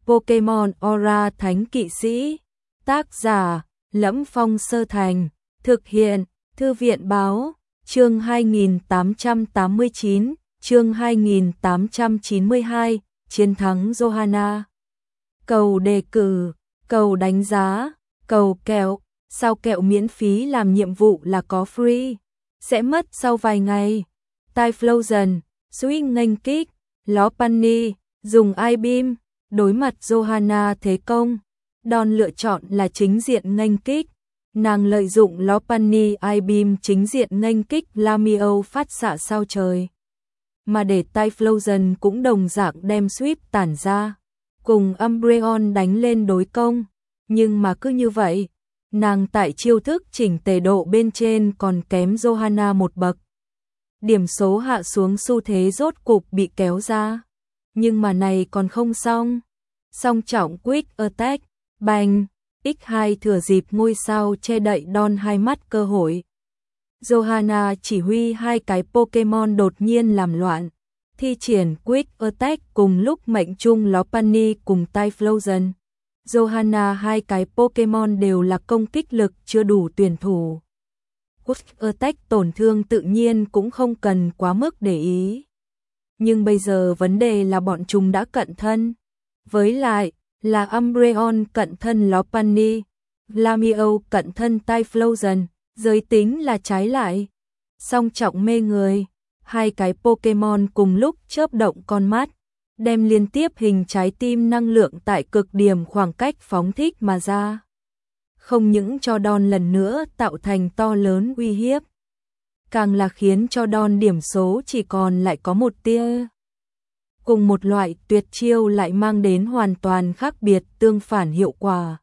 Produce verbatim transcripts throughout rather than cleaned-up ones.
Pokémon Aura Thánh Kỵ Sĩ. Tác giả: Lẫm Phong Sơ Thành. Thực hiện: Thư viện Báo. Chương hai nghìn tám trăm tám mươi chín, chương hai nghìn tám trăm chín mươi hai, chiến thắng Johanna. Cầu đề cử, cầu đánh giá, cầu kẹo. Sao kẹo miễn phí làm nhiệm vụ là có free, sẽ mất sau vài ngày. Typhlosion, Swing nghênh kích, Lopunny, dùng I-beam, đối mặt Johanna thế công. Đòn lựa chọn là chính diện nghênh kích. Nàng lợi dụng Lopunny I-beam chính diện nghênh kích Lamiao phát xạ sao trời. Mà để Typhlosion cũng đồng dạng đem sweep tản ra, cùng Umbreon đánh lên đối công. Nhưng mà cứ như vậy, nàng tại chiêu thức chỉnh tề độ bên trên còn kém Johanna một bậc. Điểm số hạ xuống xu thế rốt cục bị kéo ra. Nhưng mà này còn không xong. Song trọng Quick Attack, bành, nhân hai thừa dịp ngôi sao che đậy đòn hai mắt cơ hội. Johanna chỉ huy hai cái Pokémon đột nhiên làm loạn, thi triển Quick Attack cùng lúc mệnh trung Lopunny cùng Typhlosion. Johanna hai cái Pokémon đều là công kích lực chưa đủ tuyển thủ. Quick Attack tổn thương tự nhiên cũng không cần quá mức để ý. Nhưng bây giờ vấn đề là bọn chúng đã cận thân. Với lại, là Umbreon cận thân Lopunny, Lamiao cận thân Typhlosion, giới tính là trái lại. Song trọng mê người, hai cái Pokémon cùng lúc chớp động con mắt, đem liên tiếp hình trái tim năng lượng tại cực điểm khoảng cách phóng thích mà ra. Không những cho đòn lần nữa tạo thành to lớn uy hiếp, càng là khiến cho đòn điểm số chỉ còn lại có một tia. Cùng một loại tuyệt chiêu lại mang đến hoàn toàn khác biệt tương phản hiệu quả.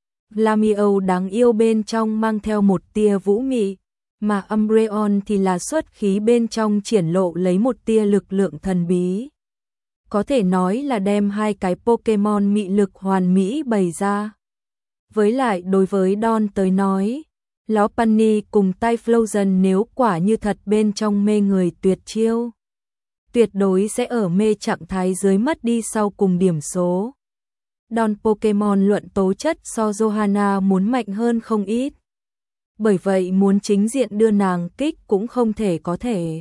Lamiao đáng yêu bên trong mang theo một tia vũ mị, mà Umbreon thì là xuất khí bên trong triển lộ lấy một tia lực lượng thần bí. Có thể nói là đem hai cái Pokémon mị lực hoàn mỹ bày ra. Với lại đối với Don tới nói, Lopunny cùng Typhlosion nếu quả như thật bên trong mê người tuyệt chiêu, tuyệt đối sẽ ở mê trạng thái dưới mất đi sau cùng điểm số. Don Pokémon luận tố chất so Johanna muốn mạnh hơn không ít. Bởi vậy muốn chính diện đưa nàng kích cũng không thể có thể.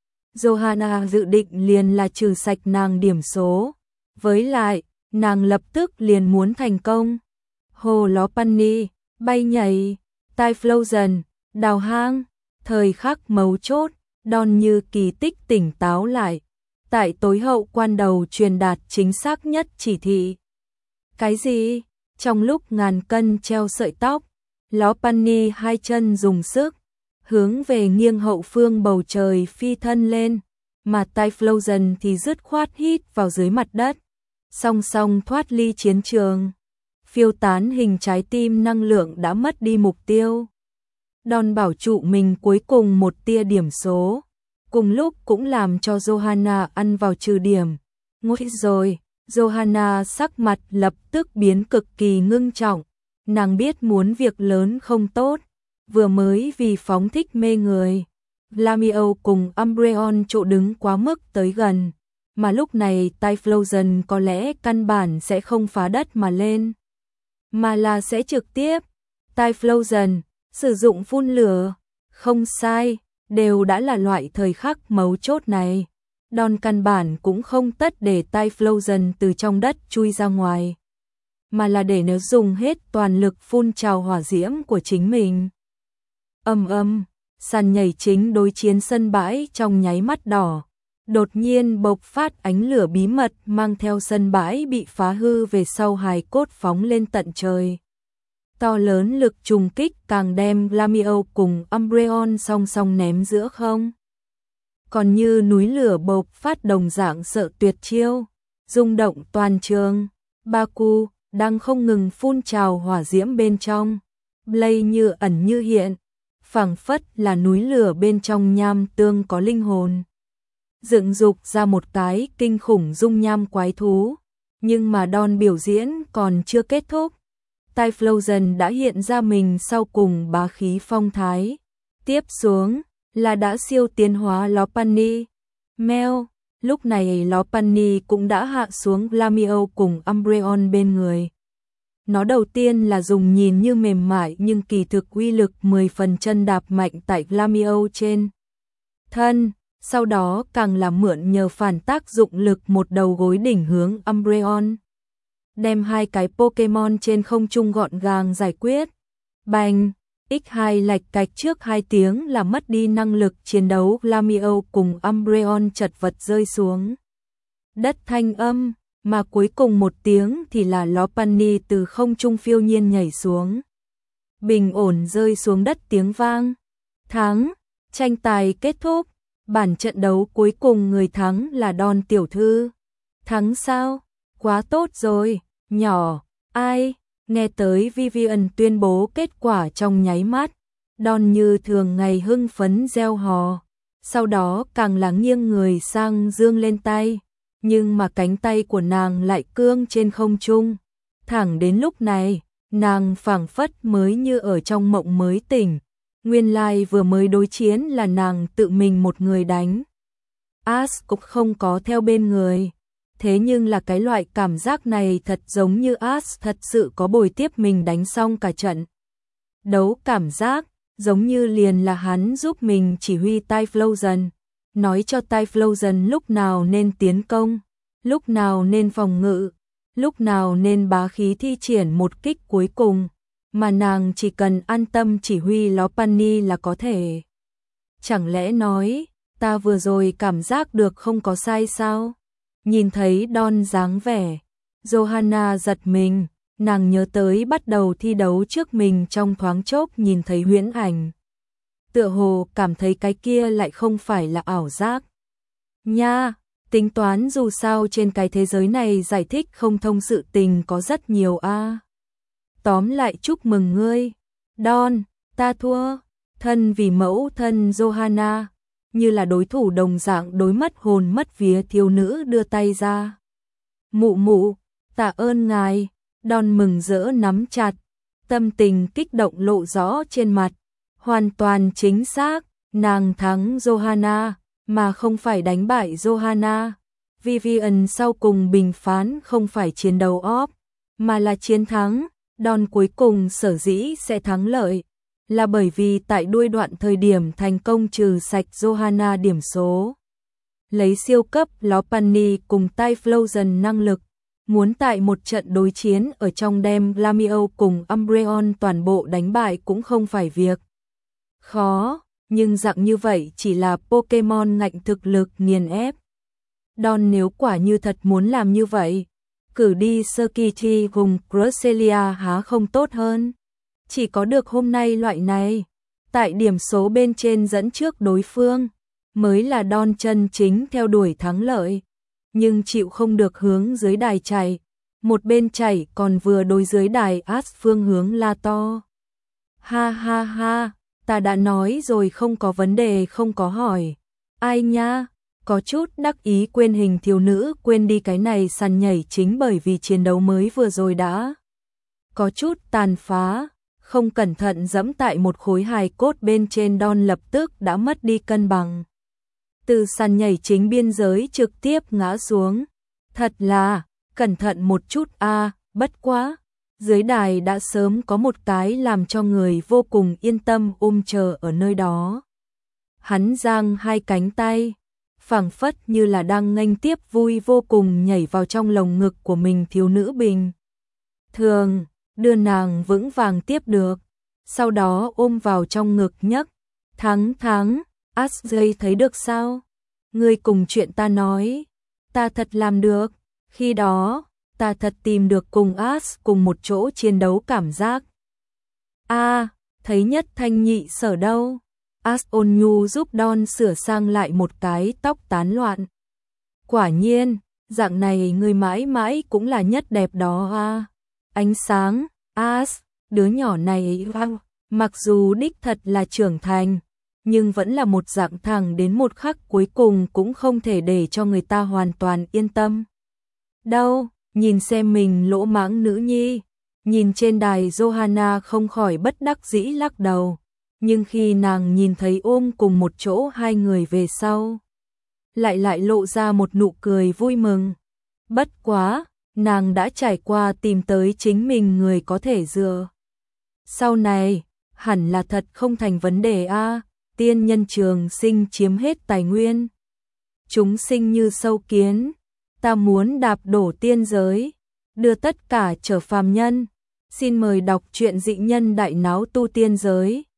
Johanna dự định liền là trừ sạch nàng điểm số. Với lại, nàng lập tức liền muốn thành công. Hồ Lopunny, bay nhảy, Typhlosion, đào hang, thời khắc mấu chốt, Don như kỳ tích tỉnh táo lại. Tại tối hậu quan đầu truyền đạt chính xác nhất chỉ thị. Cái gì? Trong lúc ngàn cân treo sợi tóc, Lopunny hai chân dùng sức, hướng về nghiêng hậu phương bầu trời phi thân lên, mà Typhlosion thì dứt khoát hít vào dưới mặt đất, song song thoát ly chiến trường. Phiêu tán hình trái tim năng lượng đã mất đi mục tiêu. Don bảo trụ mình cuối cùng một tia điểm số, cùng lúc cũng làm cho Johanna ăn vào trừ điểm. Ngồi rồi, Johanna sắc mặt lập tức biến cực kỳ ngưng trọng. Nàng biết muốn việc lớn không tốt, vừa mới vì phóng thích mê người, Lamiao cùng Umbreon chỗ đứng quá mức tới gần, mà lúc này Typhlosion có lẽ căn bản sẽ không phá đất mà lên, mà là sẽ trực tiếp. Typhlosion sử dụng phun lửa, không sai, đều đã là loại thời khắc mấu chốt này. Don căn bản cũng không tất để Typhlosion từ trong đất chui ra ngoài, mà là để nó dùng hết toàn lực phun trào hỏa diễm của chính mình. Âm âm, sàn nhảy chính đối chiến sân bãi trong nháy mắt đỏ, đột nhiên bộc phát ánh lửa bí mật mang theo sân bãi bị phá hư về sau hài cốt phóng lên tận trời. To lớn lực trùng kích càng đem Lamiao cùng Umbreon song song ném giữa không. Còn như núi lửa bộc phát đồng dạng sợ tuyệt chiêu, rung động toàn trường. Baku đang không ngừng phun trào hỏa diễm bên trong, Blaze như ẩn như hiện, phảng phất là núi lửa bên trong nham tương có linh hồn. Dựng dục ra một cái kinh khủng dung nham quái thú, nhưng mà Don biểu diễn còn chưa kết thúc. Typhlosion đã hiện ra mình sau cùng bá khí phong thái. Tiếp xuống là đã siêu tiến hóa Lopunny. Meo, Lúc này Lopunny cũng đã hạ xuống Glamio cùng Umbreon bên người. Nó đầu tiên là dùng nhìn như mềm mại nhưng kỳ thực uy lực mười phần chân đạp mạnh tại Glamio trên thân, sau đó càng là mượn nhờ phản tác dụng lực một đầu gối đỉnh hướng Umbreon, đem hai cái Pokémon trên không trung gọn gàng giải quyết. Bành, ích hai lạch cạch trước hai tiếng là mất đi năng lực chiến đấu, Glamio cùng Umbreon chật vật rơi xuống đất thanh âm, mà cuối cùng một tiếng thì là Lopunny từ không trung phiêu nhiên nhảy xuống, bình ổn rơi xuống đất tiếng vang. Thắng, tranh tài kết thúc, bản trận đấu cuối cùng người thắng là Don tiểu thư. Thắng sao? Quá tốt rồi, nhỏ, ai? Nghe tới Vivian tuyên bố kết quả trong nháy mắt, Don như thường ngày hưng phấn reo hò, sau đó càng là nghiêng người sang giương lên tay, nhưng mà cánh tay của nàng lại cương trên không trung. Thẳng đến lúc này, nàng phảng phất mới như ở trong mộng mới tỉnh, nguyên lai vừa mới đối chiến là nàng tự mình một người đánh. Ash cũng không có theo bên người. Thế nhưng là cái loại cảm giác này thật giống như Ash thật sự có bồi tiếp mình đánh xong cả trận đấu, cảm giác giống như liền là hắn giúp mình chỉ huy Typhlosion, nói cho Typhlosion lúc nào nên tiến công, lúc nào nên phòng ngự, lúc nào nên bá khí thi triển một kích cuối cùng, mà nàng chỉ cần an tâm chỉ huy Lopunny là có thể. Chẳng lẽ nói, ta vừa rồi cảm giác được không có sai sao? Nhìn thấy Don dáng vẻ, Johanna giật mình, nàng nhớ tới bắt đầu thi đấu trước mình trong thoáng chốc nhìn thấy huyễn ảnh. Tựa hồ cảm thấy cái kia lại không phải là ảo giác. Nha, tính toán dù sao trên cái thế giới này giải thích không thông sự tình có rất nhiều a. À. Tóm lại chúc mừng ngươi. Don, ta thua. Thân vì mẫu thân Johanna, như là đối thủ đồng dạng đối mất hồn mất vía thiếu nữ đưa tay ra. Mụ mụ, tạ ơn ngài. Don mừng rỡ nắm chặt, tâm tình kích động lộ rõ trên mặt. Hoàn toàn chính xác, nàng thắng Johanna, mà không phải đánh bại Johanna. Vivian sau cùng bình phán không phải chiến đấu óp, mà là chiến thắng. Don cuối cùng sở dĩ sẽ thắng lợi, là bởi vì tại đuôi đoạn thời điểm thành công trừ sạch Johanna điểm số. Lấy siêu cấp Lopunny cùng Typhlosion năng lực, muốn tại một trận đối chiến ở trong đem Glamio cùng Umbreon toàn bộ đánh bại cũng không phải việc khó, nhưng dạng như vậy chỉ là Pokemon ngạnh thực lực nghiền ép. Don nếu quả như thật muốn làm như vậy, cử đi Skitty cùng Cresselia há không tốt hơn? Chỉ có được hôm nay loại này, tại điểm số bên trên dẫn trước đối phương, mới là Don chân chính theo đuổi thắng lợi. Nhưng chịu không được hướng dưới đài chạy, một bên chạy còn vừa đối dưới đài Ash phương hướng la to. Ha ha ha, ta đã nói rồi không có vấn đề, không có hỏi. Ai nha, có chút đắc ý quên hình thiếu nữ, quên đi cái này sàn nhảy chính bởi vì chiến đấu mới vừa rồi đã có chút tàn phá, không cẩn thận dẫm tại một khối hài cốt bên trên. Don lập tức đã mất đi cân bằng, từ sàn nhảy chính biên giới trực tiếp ngã xuống. Thật là, cẩn thận một chút a, à, bất quá. Dưới đài đã sớm có một cái làm cho người vô cùng yên tâm ôm chờ ở nơi đó. Hắn giang hai cánh tay, phảng phất như là đang nghênh tiếp vui vô cùng nhảy vào trong lồng ngực của mình thiếu nữ bình thường, đưa nàng vững vàng tiếp được, sau đó ôm vào trong ngực nhấc. Thắng thắng, Ashley thấy được sao? Ngươi cùng chuyện ta nói, ta thật làm được. Khi đó, ta thật tìm được cùng Ash cùng một chỗ chiến đấu cảm giác. A, à, thấy nhất thanh nhị sở đâu? Ash ôn nhu giúp Don sửa sang lại một cái tóc tán loạn. Quả nhiên, dạng này người mãi mãi cũng là nhất đẹp đó a. Ánh sáng, Ash, đứa nhỏ này wow, mặc dù đích thật là trưởng thành, nhưng vẫn là một dạng thẳng đến một khắc cuối cùng cũng không thể để cho người ta hoàn toàn yên tâm. Đâu, nhìn xem mình lỗ mãng nữ nhi, nhìn trên đài Johanna không khỏi bất đắc dĩ lắc đầu, nhưng khi nàng nhìn thấy ôm cùng một chỗ hai người về sau, lại lại lộ ra một nụ cười vui mừng. Bất quá, nàng đã trải qua tìm tới chính mình người có thể dựa. Sau này, hẳn là thật không thành vấn đề a. Tiên nhân trường sinh chiếm hết tài nguyên. Chúng sinh như sâu kiến, ta muốn đạp đổ tiên giới, đưa tất cả trở phàm nhân. Xin mời đọc truyện Dị Nhân Đại Náo Tu Tiên Giới.